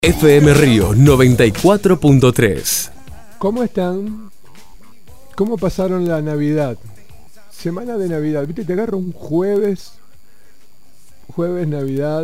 FM Río 94.3. ¿Cómo están? ¿Cómo pasaron la Navidad? Semana de Navidad, ¿viste? Te agarro un jueves Navidad,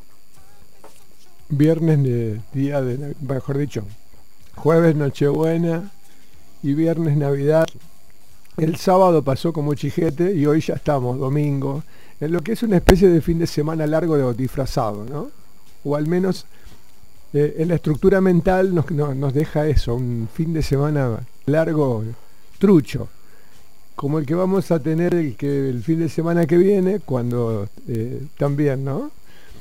viernes día de, mejor dicho, jueves Nochebuena y viernes Navidad. El sábado pasó como chijete y hoy ya estamos, domingo, en lo que es una especie de fin de semana largo de disfrazado, ¿no? O al menos en la estructura mental nos deja eso, un fin de semana largo, trucho, como el que vamos a tener el fin de semana que viene, cuando también, ¿no?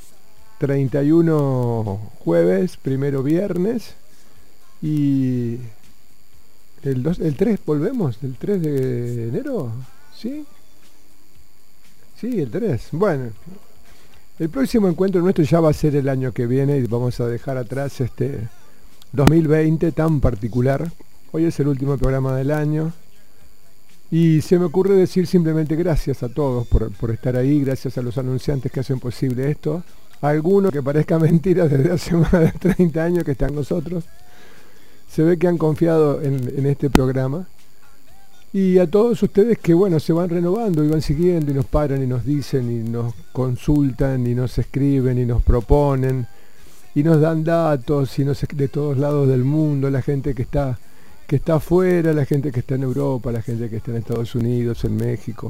31 jueves, primero viernes y el 3 volvemos, el 3 de enero, ¿sí? Sí, el 3, bueno. El próximo encuentro nuestro ya va a ser el año que viene y vamos a dejar atrás este 2020 tan particular. Hoy es el último programa del año y se me ocurre decir simplemente gracias a todos por estar ahí, gracias a los anunciantes que hacen posible esto, a algunos que parezca mentira desde hace más de 30 años que están nosotros. Se ve que han confiado en este programa. Y a todos ustedes que, bueno, se van renovando y van siguiendo y nos paran y nos dicen y nos consultan y nos escriben y nos proponen y nos dan datos y de todos lados del mundo, la gente que está afuera, la gente que está en Europa, la gente que está en Estados Unidos, en México.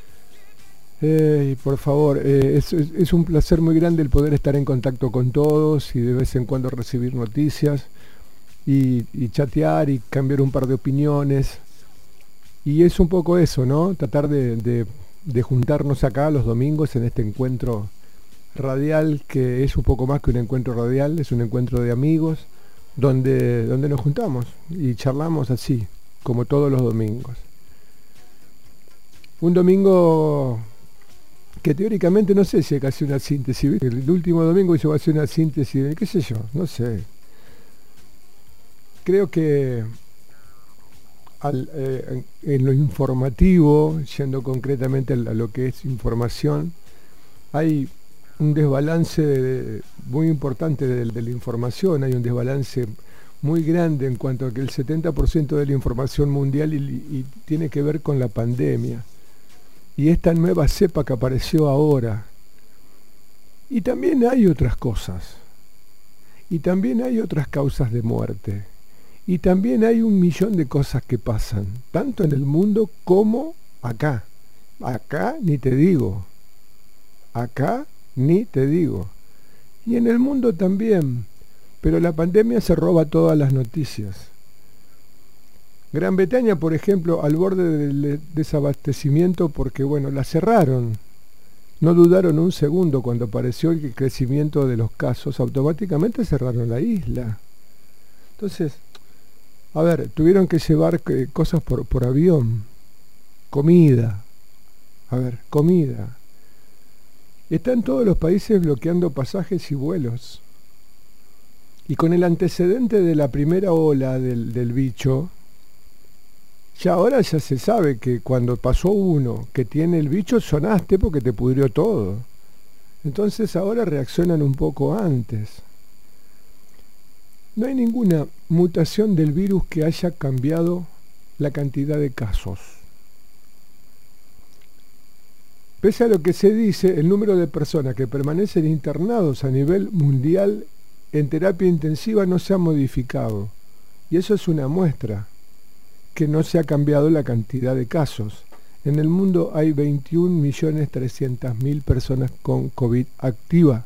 Por favor, es un placer muy grande el poder estar en contacto con todos y de vez en cuando recibir noticias y chatear y cambiar un par de opiniones. Y es un poco eso, ¿no? Tratar de juntarnos acá los domingos en este encuentro radial, que es un poco más que un encuentro radial, es un encuentro de amigos, donde nos juntamos y charlamos así, como todos los domingos. Un domingo que teóricamente no sé si hay que hacer una síntesis, ¿viste? El último domingo yo voy a hacer una síntesis de, qué sé yo, no sé. Creo que en lo informativo, yendo concretamente a lo que es información, hay un desbalance muy importante de la información, hay un desbalance muy grande en cuanto a que el 70% de la información mundial y tiene que ver con la pandemia y esta nueva cepa que apareció ahora. Y también hay otras cosas, y también hay otras causas de muerte. Y también hay 1.000.000 de cosas que pasan, tanto en el mundo como acá. Acá ni te digo. Acá ni te digo. Y en el mundo también. Pero la pandemia se roba todas las noticias. Gran Bretaña, por ejemplo, al borde del desabastecimiento porque, bueno, la cerraron. No dudaron un segundo cuando apareció el crecimiento de los casos. Automáticamente cerraron la isla. Entonces, a ver, tuvieron que llevar cosas por avión, comida, comida. Están todos los países bloqueando pasajes y vuelos. Y con el antecedente de la primera ola del bicho, ahora ya se sabe que cuando pasó uno que tiene el bicho sonaste porque te pudrió todo. Entonces ahora reaccionan un poco antes. No hay ninguna mutación del virus que haya cambiado la cantidad de casos. Pese a lo que se dice, el número de personas que permanecen internados a nivel mundial en terapia intensiva no se ha modificado. Y eso es una muestra que no se ha cambiado la cantidad de casos. En el mundo hay 21.300.000 personas con COVID activa.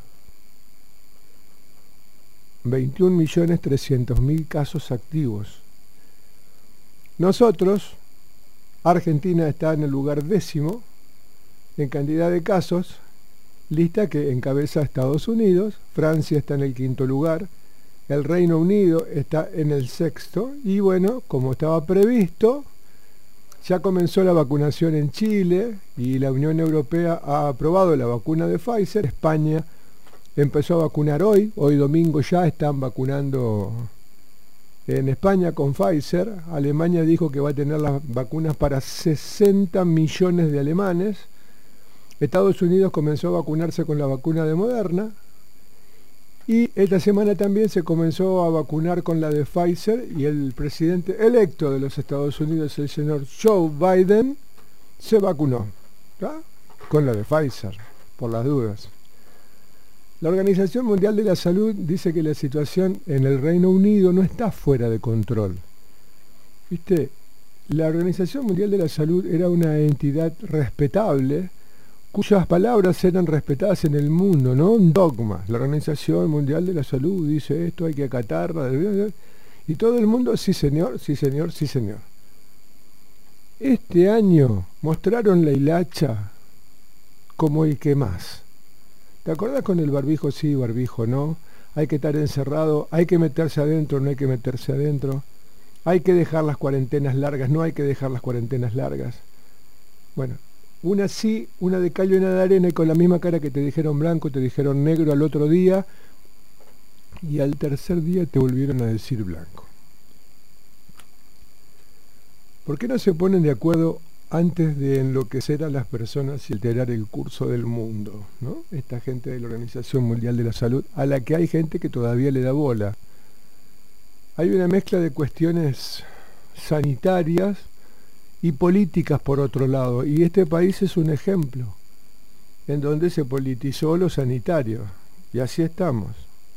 21.300.000 casos activos. Nosotros, Argentina está en el lugar 10º en cantidad de casos, lista que encabeza Estados Unidos, Francia está en el 5º lugar, el Reino Unido está en el 6º, y bueno, como estaba previsto, ya comenzó la vacunación en Chile y la Unión Europea ha aprobado la vacuna de Pfizer. España empezó a vacunar hoy domingo ya están vacunando en España con Pfizer. Alemania dijo que va a tener las vacunas para 60 millones de alemanes. Estados Unidos comenzó a vacunarse con la vacuna de Moderna Y esta semana también se comenzó a vacunar con la de Pfizer y el presidente electo de los Estados Unidos, el señor Joe Biden, se vacunó, ¿tá? Con la de Pfizer, por las dudas. La Organización Mundial de la Salud dice que la situación en el Reino Unido no está fuera de control. ¿Viste? La Organización Mundial de la Salud era una entidad respetable, cuyas palabras eran respetadas en el mundo, no un dogma. La Organización Mundial de la Salud dice esto, hay que acatarla, y todo el mundo, sí señor, sí señor, sí señor. Este año mostraron la hilacha como el que más. ¿Te acordás con el barbijo sí, barbijo no? Hay que estar encerrado, hay que meterse adentro, no hay que meterse adentro. Hay que dejar las cuarentenas largas, no hay que dejar las cuarentenas largas. Bueno, una sí, una de cal y una de arena, y con la misma cara que te dijeron blanco, te dijeron negro al otro día, y al tercer día te volvieron a decir blanco. ¿Por qué no se ponen de acuerdo antes de enloquecer a las personas y alterar el curso del mundo, ¿no? Esta gente de la Organización Mundial de la Salud, a la que hay gente que todavía le da bola. Hay una mezcla de cuestiones sanitarias y políticas por otro lado, y este país es un ejemplo en donde se politizó lo sanitario, y así estamos.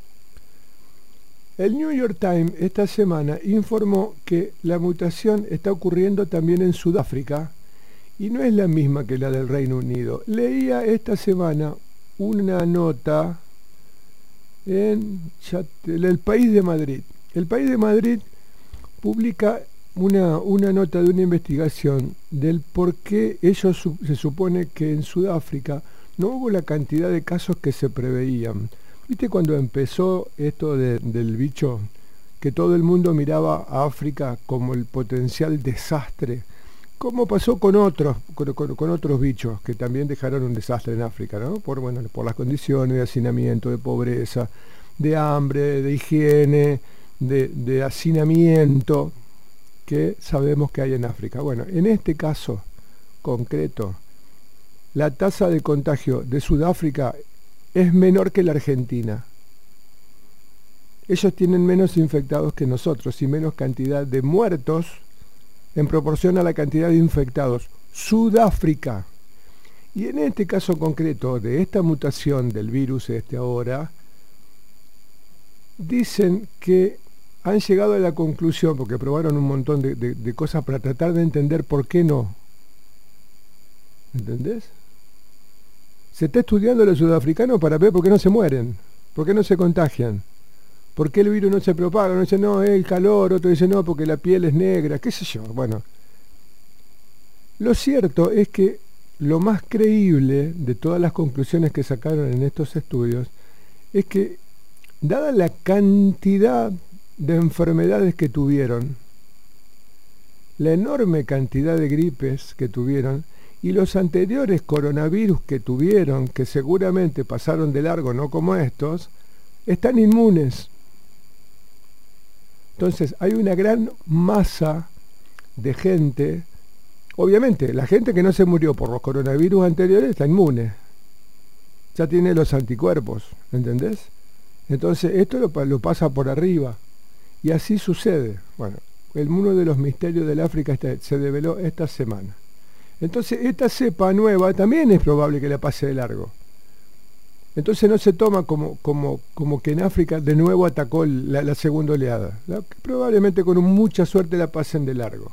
El New York Times esta semana informó que la mutación está ocurriendo también en Sudáfrica y no es la misma que la del Reino Unido. Leía esta semana una nota en El País de Madrid. El País de Madrid publica una nota de una investigación del por qué ellos se supone que en Sudáfrica no hubo la cantidad de casos que se preveían. ¿Viste cuando empezó esto del bicho? Que todo el mundo miraba a África como el potencial desastre. ¿Cómo pasó con otros bichos que también dejaron un desastre en África, ¿no? Por las condiciones de hacinamiento, de pobreza, de hambre, de higiene, de hacinamiento que sabemos que hay en África. Bueno, en este caso concreto, la tasa de contagio de Sudáfrica es menor que la Argentina. Ellos tienen menos infectados que nosotros y menos cantidad de muertos en proporción a la cantidad de infectados. Sudáfrica. Y en este caso concreto de esta mutación del virus ahora, dicen que han llegado a la conclusión, porque probaron un montón de cosas para tratar de entender por qué no. ¿Entendés? Se está estudiando a los sudafricanos para ver por qué no se mueren, por qué no se contagian, por qué el virus no se propaga. Uno dice, no, es el calor, otro dice, no, porque la piel es negra, qué sé yo. Bueno, lo cierto es que lo más creíble de todas las conclusiones que sacaron en estos estudios es que, dada la cantidad de enfermedades que tuvieron, la enorme cantidad de gripes que tuvieron, y los anteriores coronavirus que tuvieron, que seguramente pasaron de largo, no como estos, están inmunes. Entonces hay una gran masa de gente, obviamente la gente que no se murió por los coronavirus anteriores está inmune, ya tiene los anticuerpos, ¿entendés? Entonces esto lo pasa por arriba, y así sucede. Bueno, uno de los misterios del África se develó esta semana. Entonces esta cepa nueva también es probable que la pase de largo. Entonces no se toma como que en África de nuevo atacó la segunda oleada. Probablemente con mucha suerte la pasen de largo.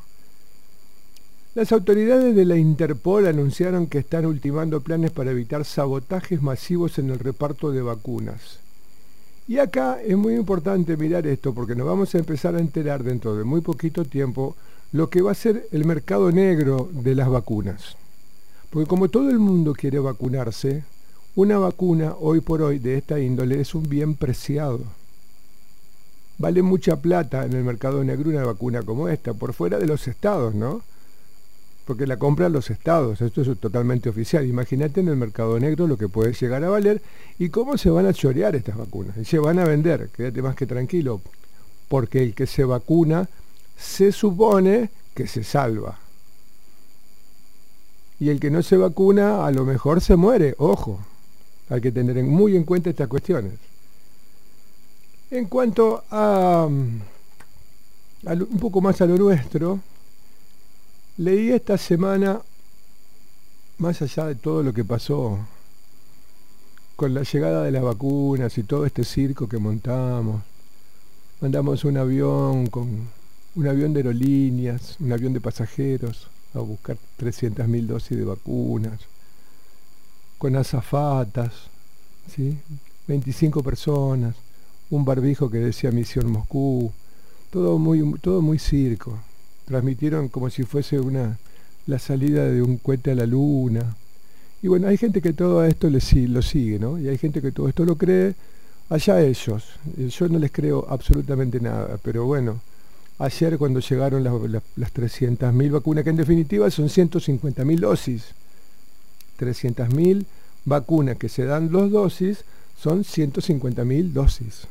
Las autoridades de la Interpol anunciaron que están ultimando planes para evitar sabotajes masivos en el reparto de vacunas. Y acá es muy importante mirar esto, porque nos vamos a empezar a enterar dentro de muy poquito tiempo lo que va a ser el mercado negro de las vacunas. Porque como todo el mundo quiere vacunarse, una vacuna hoy por hoy de esta índole es un bien preciado. Vale mucha plata en el mercado negro una vacuna como esta, por fuera de los estados, ¿no? Porque la compran los estados, esto es totalmente oficial. Imagínate en el mercado negro lo que puede llegar a valer y cómo se van a chorear estas vacunas. Y se van a vender, quédate más que tranquilo, porque el que se vacuna se supone que se salva. Y el que no se vacuna a lo mejor se muere, ojo. Hay que tener muy en cuenta estas cuestiones. En cuanto un poco más a lo nuestro, leí esta semana, más allá de todo lo que pasó con la llegada de las vacunas y todo este circo que montamos, mandamos un avión de aerolíneas, un avión de pasajeros a buscar 300.000 dosis de vacunas, con azafatas, ¿sí? 25 personas, un barbijo que decía Misión Moscú, todo muy circo. Transmitieron como si fuese la salida de un cohete a la luna. Y bueno, hay gente que todo esto lo sigue, ¿no? Y hay gente que todo esto lo cree, allá ellos. Yo no les creo absolutamente nada, pero bueno, ayer cuando llegaron las 300.000 vacunas, que en definitiva son 150.000 dosis, 300.000 vacunas que se dan 2 dosis, son 150.000 dosis.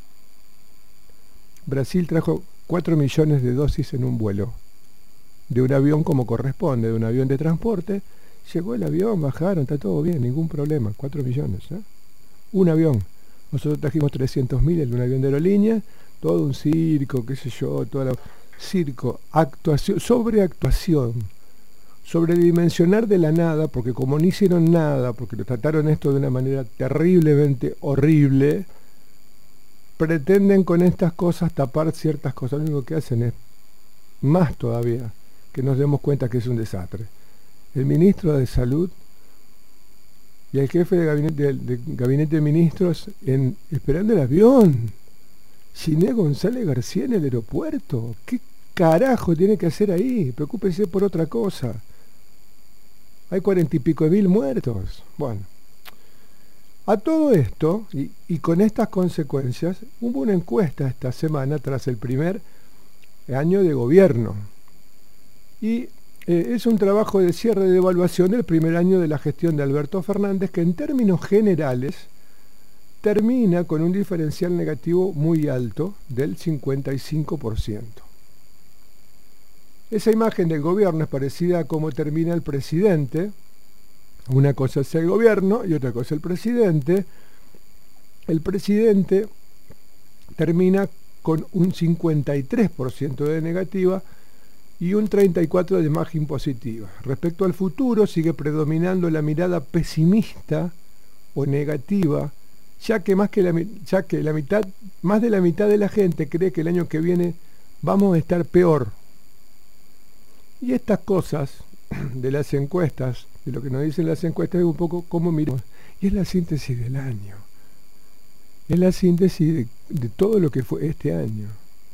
Brasil trajo 4 millones de dosis en un vuelo, de un avión como corresponde, de un avión de transporte. Llegó el avión, bajaron, está todo bien, ningún problema, 4 millones. Un avión. Nosotros trajimos 300.000 en un avión de aerolínea, todo un circo, qué sé yo, circo, actuación, sobreactuación, sobredimensionar de la nada, porque como no hicieron nada, porque lo trataron esto de una manera terriblemente horrible, pretenden con estas cosas tapar ciertas cosas. Lo único que hacen es más todavía que nos demos cuenta que es un desastre. El ministro de Salud y el jefe de gabinete de ministros esperando el avión. Giné González García en el aeropuerto. ¿Qué carajo tiene que hacer ahí? Preocúpese por otra cosa. Hay 40 y pico de mil muertos. Bueno, a todo esto, y con estas consecuencias, hubo una encuesta esta semana tras el primer año de gobierno. Y es un trabajo de cierre de evaluación del primer año de la gestión de Alberto Fernández, que en términos generales termina con un diferencial negativo muy alto del 55%. Esa imagen del gobierno es parecida a cómo termina el presidente. Una cosa es el gobierno y otra cosa el presidente. El presidente termina con un 53% de negativa y un 34% de imagen positiva. Respecto al futuro sigue predominando la mirada pesimista o negativa, ya que más de la mitad de la gente cree que el año que viene vamos a estar peor. Y estas cosas de las encuestas, de lo que nos dicen las encuestas, es un poco cómo miramos. Y es la síntesis del año. Es la síntesis de todo lo que fue este año.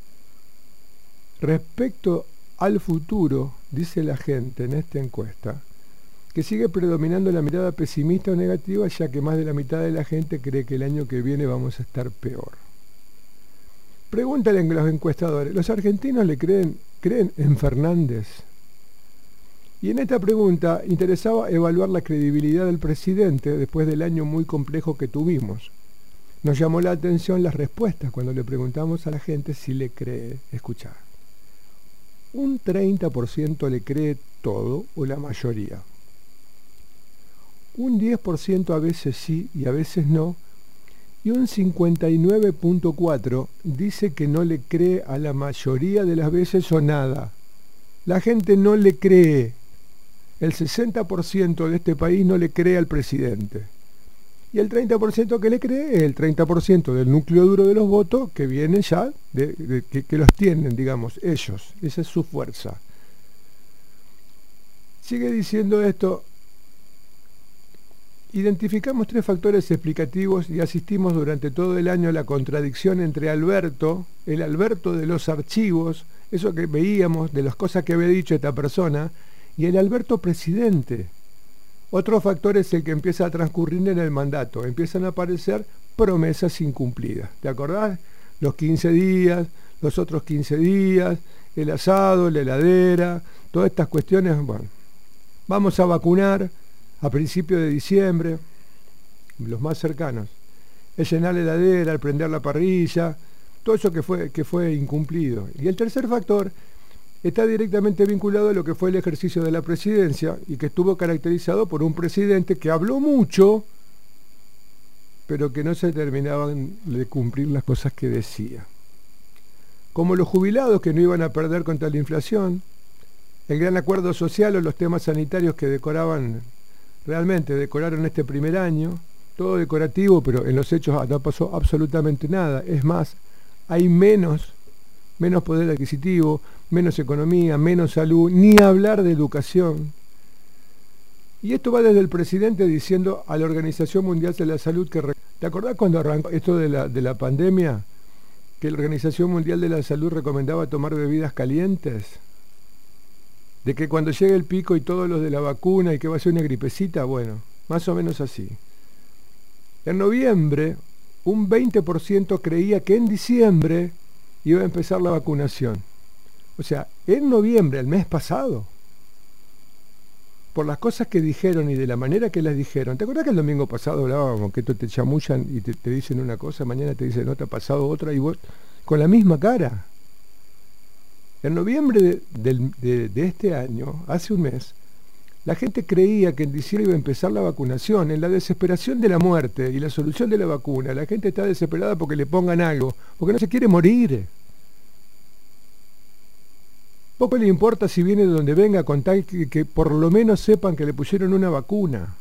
Respecto al futuro, dice la gente en esta encuesta, que sigue predominando la mirada pesimista o negativa, ya que más de la mitad de la gente cree que el año que viene vamos a estar peor. Pregúntale a los encuestadores, ¿los argentinos creen en Fernández? Y en esta pregunta interesaba evaluar la credibilidad del presidente después del año muy complejo que tuvimos. Nos llamó la atención las respuestas cuando le preguntamos a la gente si le cree. Escuchar. Un 30% le cree todo o la mayoría. Un 10% a veces sí y a veces no. Y un 59.4% dice que no le cree a la mayoría de las veces o nada. La gente no le cree. El 60% de este país no le cree al presidente. Y el 30% que le cree es el 30% del núcleo duro de los votos que vienen ya, que los tienen, digamos, ellos. Esa es su fuerza. Sigue diciendo esto. Identificamos 3 factores explicativos y asistimos durante todo el año a la contradicción entre Alberto, el Alberto de los archivos, eso que veíamos de las cosas que había dicho esta persona, y el Alberto presidente. Otro factor es el que empieza a transcurrir en el mandato. Empiezan a aparecer promesas incumplidas. ¿Te acordás? Los 15 días, los otros 15 días, el asado, la heladera, todas estas cuestiones. Bueno, vamos a vacunar a principios de diciembre, los más cercanos. El llenar la heladera, el prender la parrilla, todo eso que fue incumplido. Y el tercer factor está directamente vinculado a lo que fue el ejercicio de la presidencia y que estuvo caracterizado por un presidente que habló mucho, pero que no se terminaban de cumplir las cosas que decía. Como los jubilados que no iban a perder contra la inflación, el gran acuerdo social o los temas sanitarios que realmente decoraron este primer año, todo decorativo, pero en los hechos no pasó absolutamente nada. Es más, hay menos poder adquisitivo, menos economía, menos salud, ni hablar de educación. Y esto va desde el presidente diciendo a la Organización Mundial de la Salud que... ¿Te acordás cuando arrancó esto de la pandemia? Que la Organización Mundial de la Salud recomendaba tomar bebidas calientes. De que cuando llegue el pico y todos los de la vacuna y que va a ser una gripecita, bueno, más o menos así. En noviembre, un 20% creía que en diciembre iba a empezar la vacunación. O sea, en noviembre, el mes pasado, por las cosas que dijeron y de la manera que las dijeron. ¿Te acuerdas que el domingo pasado hablábamos que te chamullan y te dicen una cosa, mañana te dicen otra, pasado otra, y vos con la misma cara? En noviembre de este año, hace un mes, la gente creía que en diciembre iba a empezar la vacunación. En la desesperación de la muerte y la solución de la vacuna, la gente está desesperada porque le pongan algo, porque no se quiere morir. Poco le importa si viene de donde venga, con tal que por lo menos sepan que le pusieron una vacuna.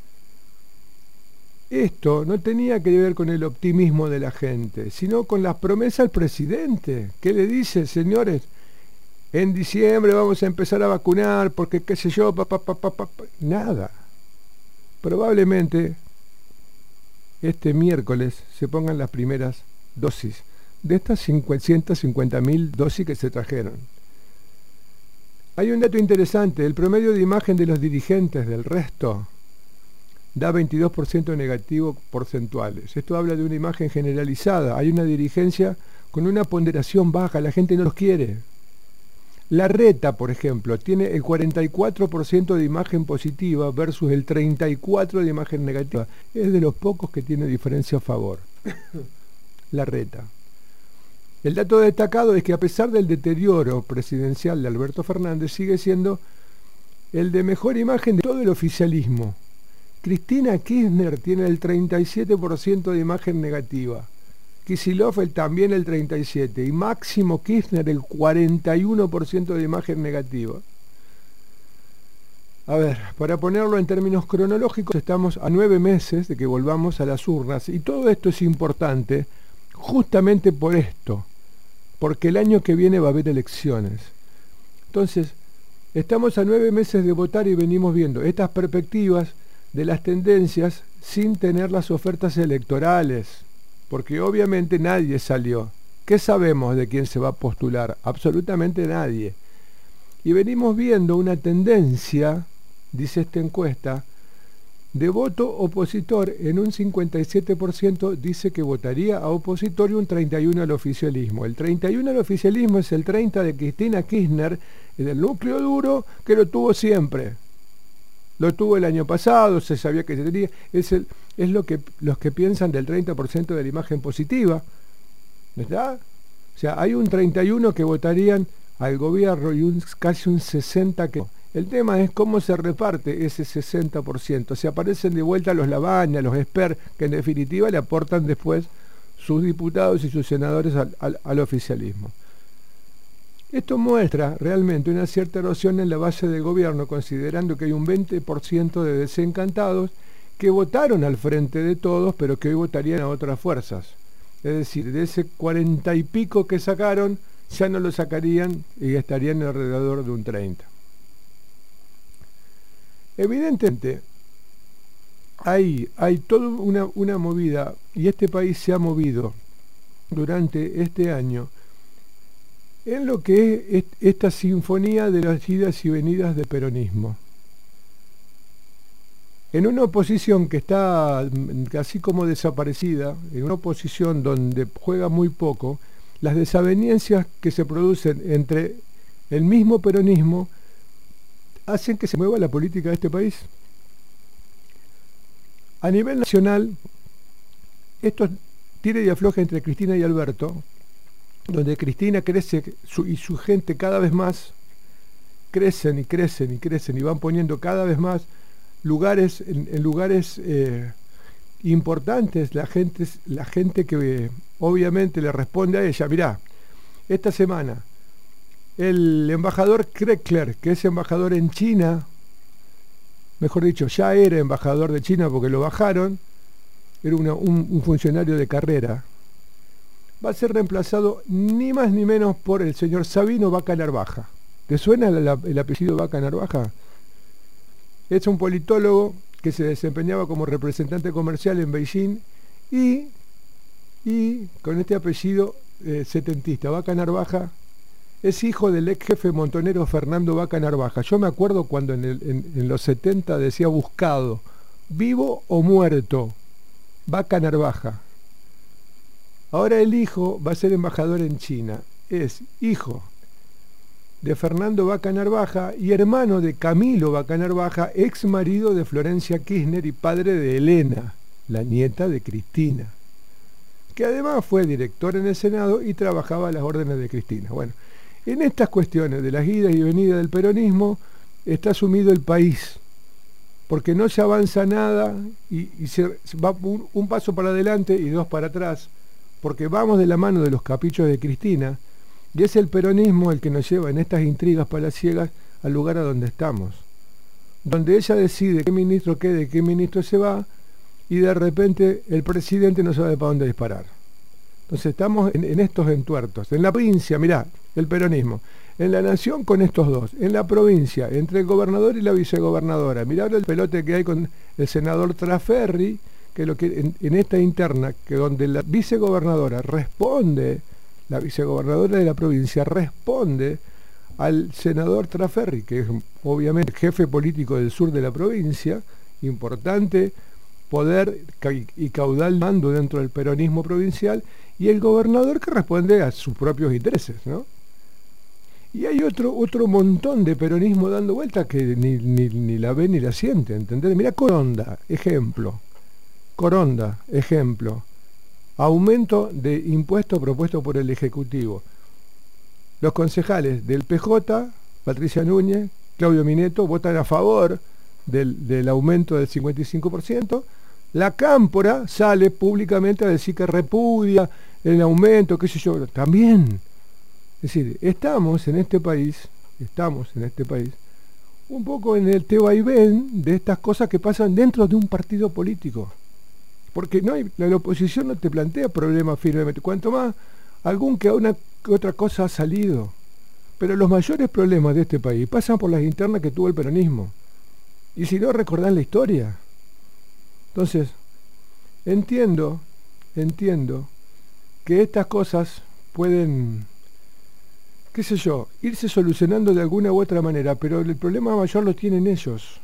Esto no tenía que ver con el optimismo de la gente, sino con las promesas del presidente, que le dice, señores, en diciembre vamos a empezar a vacunar, porque qué sé yo, nada. Probablemente este miércoles se pongan las primeras dosis de estas 150.000 dosis que se trajeron. Hay un dato interesante, el promedio de imagen de los dirigentes del resto da 22% negativo porcentuales. Esto habla de una imagen generalizada, hay una dirigencia con una ponderación baja, la gente no los quiere. Larreta, por ejemplo, tiene el 44% de imagen positiva versus el 34% de imagen negativa. Es de los pocos que tiene diferencia a favor. Larreta. El dato destacado es que a pesar del deterioro presidencial de Alberto Fernández, sigue siendo el de mejor imagen de todo el oficialismo. Cristina Kirchner tiene el 37% de imagen negativa. Kicillof también el 37%. Y Máximo Kirchner el 41% de imagen negativa. A ver, para ponerlo en términos cronológicos, estamos a 9 meses de que volvamos a las urnas. Y todo esto es importante justamente por esto. Porque el año que viene va a haber elecciones. Entonces, estamos a 9 meses de votar y venimos viendo estas perspectivas de las tendencias sin tener las ofertas electorales. Porque obviamente nadie salió. ¿Qué sabemos de quién se va a postular? Absolutamente nadie. Y venimos viendo una tendencia, dice esta encuesta, de voto opositor. En un 57% dice que votaría a opositor y un 31% al oficialismo. El 31% al oficialismo es el 30% de Cristina Kirchner, del núcleo duro, que lo tuvo siempre. Lo tuvo el año pasado, se sabía que se tenía. Es lo que los que piensan del 30% de la imagen positiva. ¿Verdad? O sea, hay un 31% que votarían al gobierno y casi un 60% que no. El tema es cómo se reparte ese 60%. Se aparecen de vuelta los Labaña, los Esper, que en definitiva le aportan después sus diputados y sus senadores al oficialismo. Esto muestra realmente una cierta erosión en la base del gobierno, considerando que hay un 20% de desencantados que votaron al Frente de Todos, pero que hoy votarían a otras fuerzas. Es decir, de ese 40 y pico que sacaron, ya no lo sacarían y estarían alrededor de un 30%. Evidentemente, hay toda una movida, y este país se ha movido durante este año en lo que es esta sinfonía de las idas y venidas de peronismo. En una oposición que está casi como desaparecida, en una oposición donde juega muy poco, las desavenencias que se producen entre el mismo peronismo hacen que se mueva la política de este país. A nivel nacional, esto tira y afloja entre Cristina y Alberto, donde Cristina crece y su gente cada vez más crecen y crecen y crecen y van poniendo cada vez más lugares en lugares importantes, la gente que obviamente le responde a ella. Mirá, esta semana el embajador Kreckler, que es embajador en China, mejor dicho, ya era embajador de China porque lo bajaron, era un funcionario de carrera, va a ser reemplazado ni más ni menos por el señor Sabino Vaca Narvaja. ¿Te suena el apellido Vaca Narvaja? Es un politólogo que se desempeñaba como representante comercial en Beijing y con este apellido setentista, Vaca Narvaja, es hijo del ex jefe montonero Fernando Vaca Narvaja. Yo me acuerdo cuando en los 70 decía buscado, vivo o muerto, Vaca Narvaja. Ahora el hijo va a ser embajador en China. Es hijo de Fernando Vaca Narvaja y hermano de Camilo Vaca Narvaja, ex marido de Florencia Kirchner y padre de Elena, la nieta de Cristina, que además fue director en el Senado y trabajaba a las órdenes de Cristina. Bueno, en estas cuestiones de las idas y venidas del peronismo está sumido el país, porque no se avanza nada y se va un paso para adelante y dos para atrás, porque vamos de la mano de los caprichos de Cristina, y es el peronismo el que nos lleva en estas intrigas palaciegas al lugar a donde estamos, donde ella decide qué ministro quede, qué ministro se va, y de repente el presidente no sabe para dónde disparar. Entonces estamos en estos entuertos. En la provincia, mirá, el peronismo. En la nación con estos dos. En la provincia, entre el gobernador y la vicegobernadora. Mirá el pelote que hay con el senador Traferri, que lo que en esta interna, que donde la vicegobernadora responde, la vicegobernadora de la provincia responde al senador Traferri, que es obviamente jefe político del sur de la provincia, importante poder y caudal mando dentro del peronismo provincial, y el gobernador que responde a sus propios intereses, ¿no? Y hay otro montón de peronismo dando vueltas que ni la ve ni la siente, ¿entendés? Mirá Coronda, ejemplo. Coronda, ejemplo. Aumento de impuestos propuesto por el Ejecutivo. Los concejales del PJ, Patricia Núñez, Claudio Mineto, votan a favor del aumento del 55%. La Cámpora sale públicamente a decir que repudia el aumento, qué sé yo, también. Es decir, estamos en este país, un poco en el vaivén de estas cosas que pasan dentro de un partido político. Porque la oposición no te plantea problemas firmemente, cuanto más algún que otra cosa ha salido. Pero los mayores problemas de este país pasan por las internas que tuvo el peronismo. Y si no, recordán la historia. Entonces, entiendo que estas cosas pueden, qué sé yo, irse solucionando de alguna u otra manera, pero el problema mayor lo tienen ellos.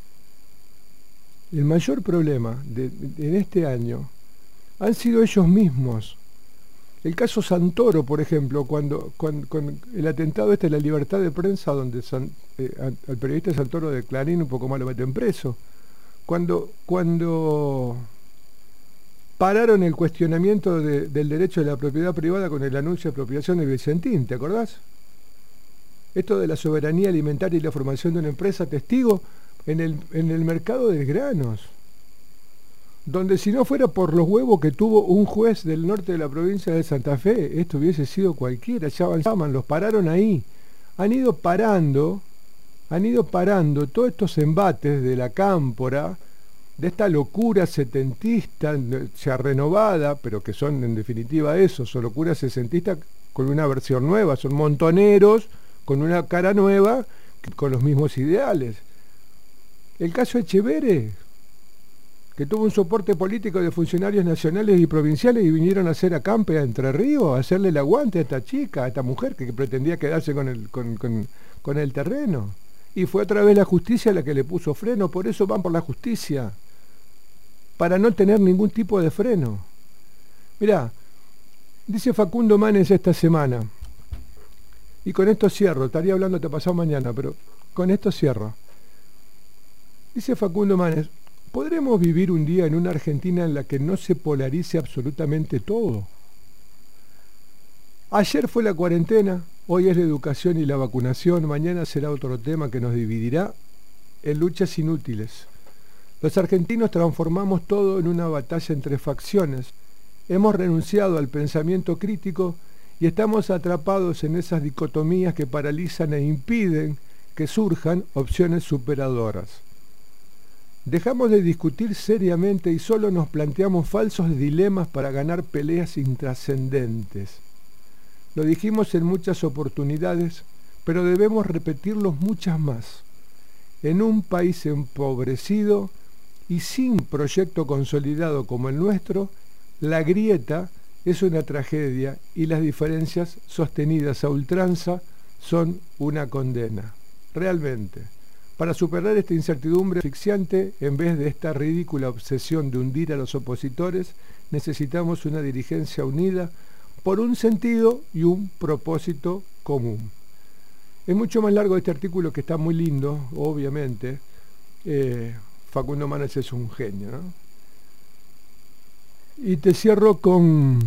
El mayor problema en este año han sido ellos mismos. El caso Santoro, por ejemplo, con el atentado de la libertad de prensa, donde al periodista Santoro de Clarín un poco más lo meten preso. Cuando pararon el cuestionamiento del derecho de la propiedad privada con el anuncio de expropiación de Vicentín, ¿te acordás? Esto de la soberanía alimentaria y la formación de una empresa testigo en el mercado de granos, donde si no fuera por los huevos que tuvo un juez del norte de la provincia de Santa Fe, esto hubiese sido cualquiera, ya avanzaban, los pararon ahí. Han ido parando todos estos embates de la Cámpora, de esta locura setentista, ya renovada, pero que son en definitiva eso, son locuras sesentistas con una versión nueva, son montoneros con una cara nueva, con los mismos ideales. El caso Echeverre, que tuvo un soporte político de funcionarios nacionales y provinciales y vinieron a hacer acampe a Entre Ríos, a hacerle el aguante a esta chica, a esta mujer que pretendía quedarse con el terreno. Y fue otra vez la justicia la que le puso freno, por eso van por la justicia, para no tener ningún tipo de freno. Mirá, dice Facundo Manes esta semana, y con esto cierro, estaría hablando te pasado mañana, pero con esto cierro. Dice Facundo Manes, ¿podremos vivir un día en una Argentina en la que no se polarice absolutamente todo? Ayer fue la cuarentena, hoy es la educación y la vacunación, mañana será otro tema que nos dividirá en luchas inútiles. Los argentinos transformamos todo en una batalla entre facciones. Hemos renunciado al pensamiento crítico y estamos atrapados en esas dicotomías que paralizan e impiden que surjan opciones superadoras. Dejamos de discutir seriamente y solo nos planteamos falsos dilemas para ganar peleas intrascendentes. Lo dijimos en muchas oportunidades, pero debemos repetirlos muchas más. En un país empobrecido y sin proyecto consolidado como el nuestro, la grieta es una tragedia y las diferencias sostenidas a ultranza son una condena. Realmente, para superar esta incertidumbre asfixiante, en vez de esta ridícula obsesión de hundir a los opositores, necesitamos una dirigencia unida por un sentido y un propósito común. Es mucho más largo este artículo, que está muy lindo, obviamente. Facundo Manes es un genio, ¿no? Y te cierro con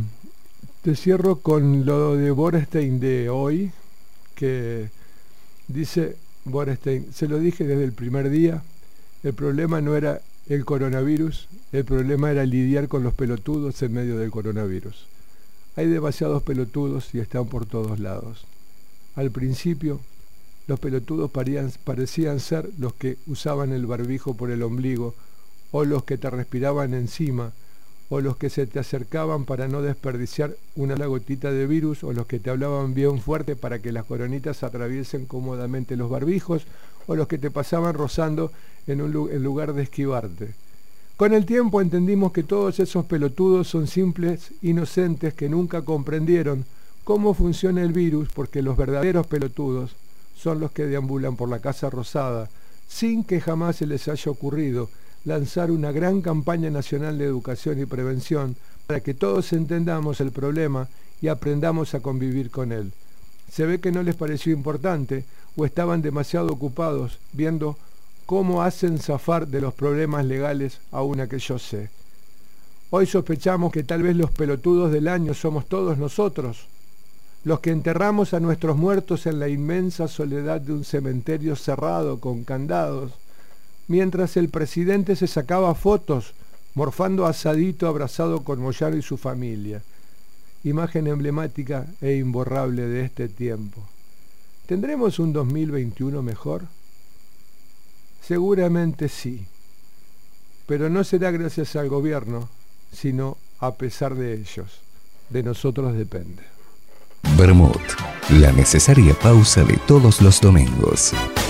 lo de Boorenstein de hoy, que dice Boorenstein: se lo dije desde el primer día, el problema no era el coronavirus, el problema era lidiar con los pelotudos en medio del coronavirus. Hay demasiados pelotudos y están por todos lados. Al principio, los pelotudos parecían ser los que usaban el barbijo por el ombligo, o los que te respiraban encima, o los que se te acercaban para no desperdiciar una gotita de virus, o los que te hablaban bien fuerte para que las coronitas atraviesen cómodamente los barbijos, o los que te pasaban rozando en lugar de esquivarte. Con el tiempo entendimos que todos esos pelotudos son simples inocentes que nunca comprendieron cómo funciona el virus, porque los verdaderos pelotudos son los que deambulan por la Casa Rosada sin que jamás se les haya ocurrido lanzar una gran campaña nacional de educación y prevención para que todos entendamos el problema y aprendamos a convivir con él. Se ve que no les pareció importante o estaban demasiado ocupados viendo cómo hacen zafar de los problemas legales a una que yo sé. Hoy sospechamos que tal vez los pelotudos del año somos todos nosotros, los que enterramos a nuestros muertos en la inmensa soledad de un cementerio cerrado con candados, mientras el presidente se sacaba fotos morfando asadito abrazado con Moyano y su familia. Imagen emblemática e imborrable de este tiempo. ¿Tendremos un 2021 mejor? Seguramente sí, pero no será gracias al gobierno, sino a pesar de ellos. De nosotros depende. Vermut, la necesaria pausa de todos los domingos.